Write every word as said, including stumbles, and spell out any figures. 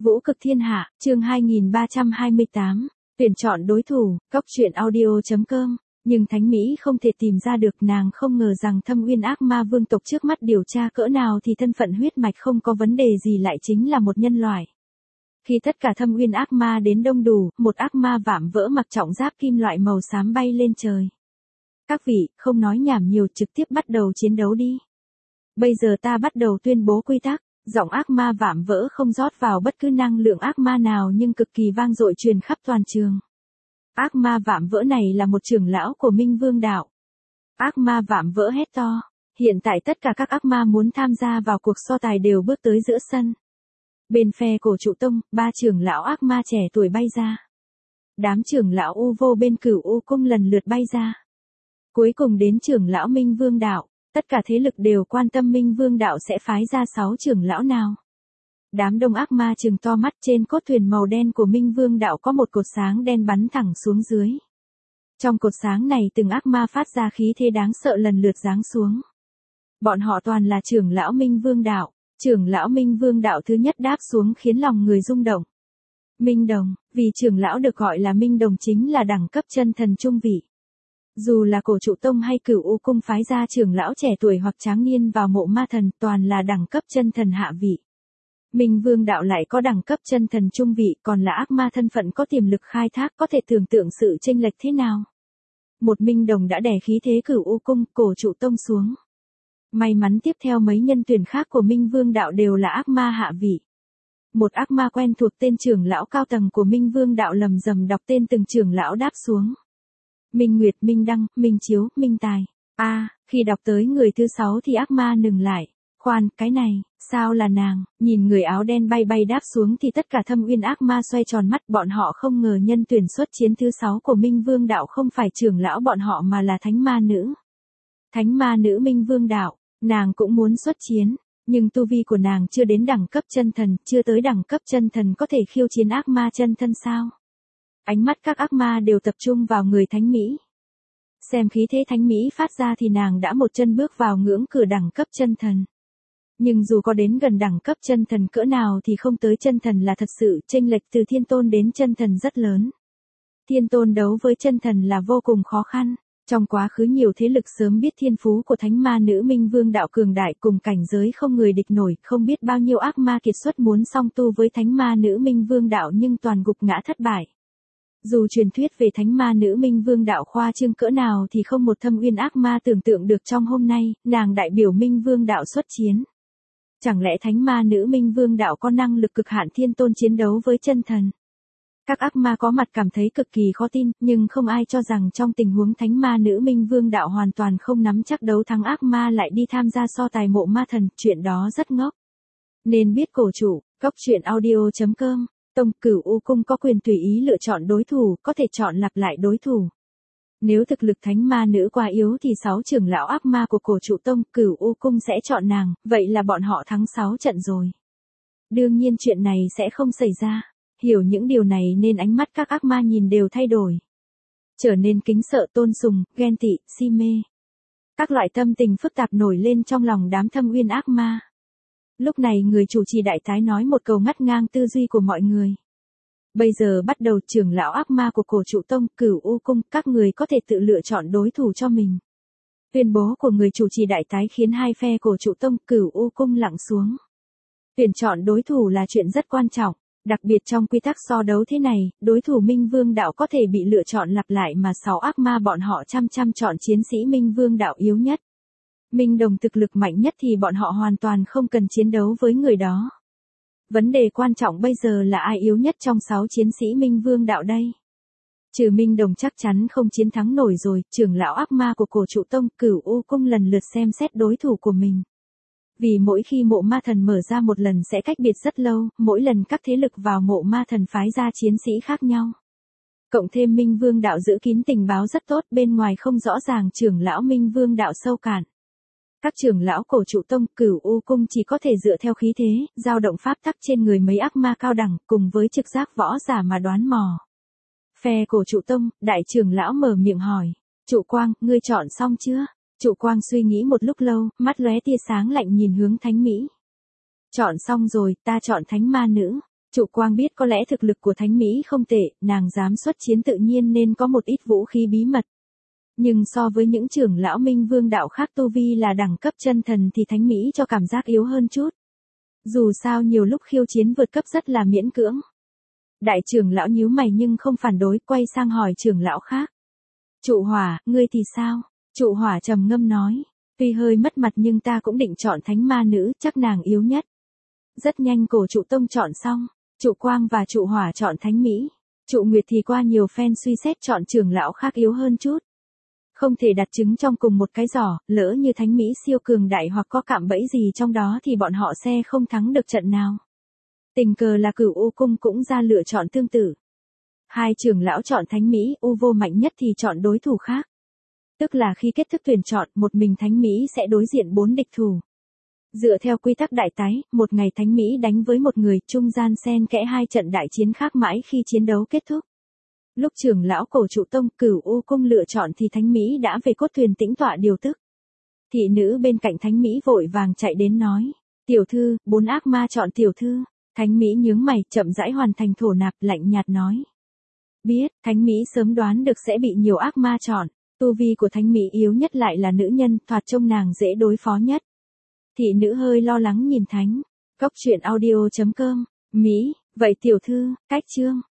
Vũ cực thiên hạ, chương hai nghìn ba trăm hai mươi tám, tuyển chọn đối thủ, góc truyện audio chấm com. Nhưng Thánh Mỹ không thể tìm ra được, nàng không ngờ rằng Thâm Uyên ác ma vương tộc trước mắt điều tra cỡ nào thì thân phận huyết mạch không có vấn đề gì lại chính là một nhân loại. Khi tất cả Thâm Uyên ác ma đến đông đủ, một ác ma vạm vỡ mặc trọng giáp kim loại màu xám bay lên trời. Các vị, không nói nhảm nhiều, trực tiếp bắt đầu chiến đấu đi. Bây giờ ta bắt đầu tuyên bố quy tắc. Giọng ác ma vạm vỡ không rót vào bất cứ năng lượng ác ma nào nhưng cực kỳ vang dội truyền khắp toàn trường. Ác ma vạm vỡ này là một trưởng lão của Minh Vương Đạo. Ác ma vạm vỡ hét to. Hiện tại tất cả các ác ma muốn tham gia vào cuộc so tài đều bước tới giữa sân. Bên phe Cổ Trụ Tông, ba trưởng lão ác ma trẻ tuổi bay ra. Đám trưởng lão U Vô bên Cửu U Cung lần lượt bay ra. Cuối cùng đến trưởng lão Minh Vương Đạo. Tất cả thế lực đều quan tâm Minh Vương Đạo sẽ phái ra sáu trưởng lão nào. Đám đông ác ma trừng to mắt, trên cốt thuyền màu đen của Minh Vương Đạo có một cột sáng đen bắn thẳng xuống dưới. Trong cột sáng này từng ác ma phát ra khí thế đáng sợ lần lượt giáng xuống. Bọn họ toàn là trưởng lão Minh Vương Đạo. Trưởng lão Minh Vương Đạo thứ nhất đáp xuống khiến lòng người rung động. Minh Đồng, vì trưởng lão được gọi là Minh Đồng chính là đẳng cấp chân thần trung vị. Dù là Cổ Trụ Tông hay Cửu U Cung phái ra trưởng lão trẻ tuổi hoặc tráng niên vào mộ ma thần toàn là đẳng cấp chân thần hạ vị. Minh Vương Đạo lại có đẳng cấp chân thần trung vị, còn là ác ma thân phận có tiềm lực khai thác, có thể tưởng tượng sự chênh lệch thế nào. Một Minh Đồng đã đè khí thế Cửu U Cung, Cổ Trụ Tông xuống. May mắn tiếp theo mấy nhân tuyển khác của Minh Vương Đạo đều là ác ma hạ vị. Một ác ma quen thuộc tên trưởng lão cao tầng của Minh Vương Đạo lầm rầm đọc tên từng trưởng lão đáp xuống. Minh Nguyệt, Minh Đăng, Minh Chiếu, Minh Tài. A, à, khi đọc tới người thứ sáu thì ác ma ngừng lại. Khoan, cái này, sao là nàng? Nhìn người áo đen bay bay đáp xuống thì tất cả Thâm Uyên ác ma xoay tròn mắt, bọn họ không ngờ nhân tuyển xuất chiến thứ sáu của Minh Vương Đạo không phải trưởng lão bọn họ mà là thánh ma nữ. Thánh ma nữ Minh Vương Đạo, nàng cũng muốn xuất chiến, nhưng tu vi của nàng chưa đến đẳng cấp chân thần, chưa tới đẳng cấp chân thần có thể khiêu chiến ác ma chân thân sao? Ánh mắt các ác ma đều tập trung vào người Thánh Mỹ. Xem khí thế Thánh Mỹ phát ra thì nàng đã một chân bước vào ngưỡng cửa đẳng cấp chân thần. Nhưng dù có đến gần đẳng cấp chân thần cỡ nào thì không tới chân thần là thật sự chênh lệch từ thiên tôn đến chân thần rất lớn. Thiên tôn đấu với chân thần là vô cùng khó khăn. Trong quá khứ nhiều thế lực sớm biết thiên phú của thánh ma nữ Minh Vương Đạo cường đại cùng cảnh giới không người địch nổi, không biết bao nhiêu ác ma kiệt xuất muốn song tu với thánh ma nữ Minh Vương Đạo nhưng toàn gục ngã thất bại. Dù truyền thuyết về thánh ma nữ Minh Vương Đạo khoa trương cỡ nào thì không một Thâm Uyên ác ma tưởng tượng được trong hôm nay, nàng đại biểu Minh Vương Đạo xuất chiến. Chẳng lẽ thánh ma nữ Minh Vương Đạo có năng lực cực hạn thiên tôn chiến đấu với chân thần? Các ác ma có mặt cảm thấy cực kỳ khó tin, nhưng không ai cho rằng trong tình huống thánh ma nữ Minh Vương Đạo hoàn toàn không nắm chắc đấu thắng ác ma lại đi tham gia so tài mộ ma thần, chuyện đó rất ngốc. Nên biết cổ chủ, góc truyện audio chấm com. Tông Cửu U Cung có quyền tùy ý lựa chọn đối thủ, có thể chọn lặp lại đối thủ. Nếu thực lực thánh ma nữ quá yếu thì sáu trưởng lão ác ma của Cổ Trụ Tông Cửu U Cung sẽ chọn nàng, vậy là bọn họ thắng sáu trận rồi. Đương nhiên chuyện này sẽ không xảy ra. Hiểu những điều này nên ánh mắt các ác ma nhìn đều thay đổi. Trở nên kính sợ, tôn sùng, ghen tị, si mê. Các loại tâm tình phức tạp nổi lên trong lòng đám Thâm Uyên ác ma. Lúc này người chủ trì đại tái nói một câu ngắt ngang tư duy của mọi người. Bây giờ bắt đầu trưởng lão ác ma của Cổ Trụ Tông, Cửu U Cung, các người có thể tự lựa chọn đối thủ cho mình. Tuyên bố của người chủ trì đại tái khiến hai phe Cổ Trụ Tông, Cửu U Cung lặng xuống. Tuyển chọn đối thủ là chuyện rất quan trọng, đặc biệt trong quy tắc so đấu thế này, đối thủ Minh Vương Đạo có thể bị lựa chọn lặp lại mà sáu ác ma bọn họ chăm chăm chọn chiến sĩ Minh Vương Đạo yếu nhất. Minh Đồng thực lực mạnh nhất thì bọn họ hoàn toàn không cần chiến đấu với người đó. Vấn đề quan trọng bây giờ là ai yếu nhất trong sáu chiến sĩ Minh Vương Đạo đây? Trừ Minh Đồng chắc chắn không chiến thắng nổi rồi, trưởng lão ác ma của Cổ Trụ Tông, Cửu U Cung lần lượt xem xét đối thủ của mình. Vì mỗi khi mộ ma thần mở ra một lần sẽ cách biệt rất lâu, mỗi lần các thế lực vào mộ ma thần phái ra chiến sĩ khác nhau. Cộng thêm Minh Vương Đạo giữ kín tình báo rất tốt, bên ngoài không rõ ràng trưởng lão Minh Vương Đạo sâu cạn. Các trưởng lão Cổ Trụ Tông, Cửu U Cung chỉ có thể dựa theo khí thế, dao động pháp tắc trên người mấy ác ma cao đẳng, cùng với trực giác võ giả mà đoán mò. Phe Cổ Trụ Tông, đại trưởng lão mở miệng hỏi, Trụ Quang, ngươi chọn xong chưa? Trụ Quang suy nghĩ một lúc lâu, mắt lóe tia sáng lạnh nhìn hướng Thánh Mỹ. Chọn xong rồi, ta chọn thánh ma nữ. Trụ Quang biết có lẽ thực lực của Thánh Mỹ không tệ, nàng dám xuất chiến tự nhiên nên có một ít vũ khí bí mật. Nhưng so với những trưởng lão Minh Vương đạo khác tu vi là đẳng cấp chân thần thì Thánh Mỹ cho cảm giác yếu hơn chút. Dù sao nhiều lúc khiêu chiến vượt cấp rất là miễn cưỡng. Đại trưởng lão nhíu mày nhưng không phản đối, quay sang hỏi trưởng lão khác. Trụ Hỏa, ngươi thì sao? Trụ Hỏa trầm ngâm nói. Tuy hơi mất mặt nhưng ta cũng định chọn Thánh Ma Nữ, chắc nàng yếu nhất. Rất nhanh Cổ Trụ Tông chọn xong. Trụ Quang và Trụ Hỏa chọn Thánh Mỹ. Trụ Nguyệt thì qua nhiều phen suy xét chọn trưởng lão khác yếu hơn chút. Không thể đặt trứng trong cùng một cái giỏ, lỡ như Thánh Mỹ siêu cường đại hoặc có cạm bẫy gì trong đó thì bọn họ sẽ không thắng được trận nào. Tình cờ là Cửu U Cung cũng ra lựa chọn tương tự. Hai trưởng lão chọn Thánh Mỹ, U Vô mạnh nhất thì chọn đối thủ khác. Tức là khi kết thúc tuyển chọn, một mình Thánh Mỹ sẽ đối diện bốn địch thủ. Dựa theo quy tắc đại tái, một ngày Thánh Mỹ đánh với một người, trung gian xen kẽ hai trận đại chiến khác mãi khi chiến đấu kết thúc. Lúc trưởng lão Cổ Trụ Tông, Cửu U Cung lựa chọn thì Thánh Mỹ đã về cốt thuyền tĩnh tọa điều tức. Thị nữ bên cạnh Thánh Mỹ vội vàng chạy đến nói, tiểu thư, bốn ác ma chọn tiểu thư. Thánh Mỹ nhướng mày, chậm rãi hoàn thành thổ nạp, lạnh nhạt nói. Biết, Thánh Mỹ sớm đoán được sẽ bị nhiều ác ma chọn, tu vi của Thánh Mỹ yếu nhất lại là nữ nhân, thoạt trông nàng dễ đối phó nhất. Thị nữ hơi lo lắng nhìn Thánh. Cốc truyện audio chấm com, Mỹ, vậy tiểu thư, cách chương.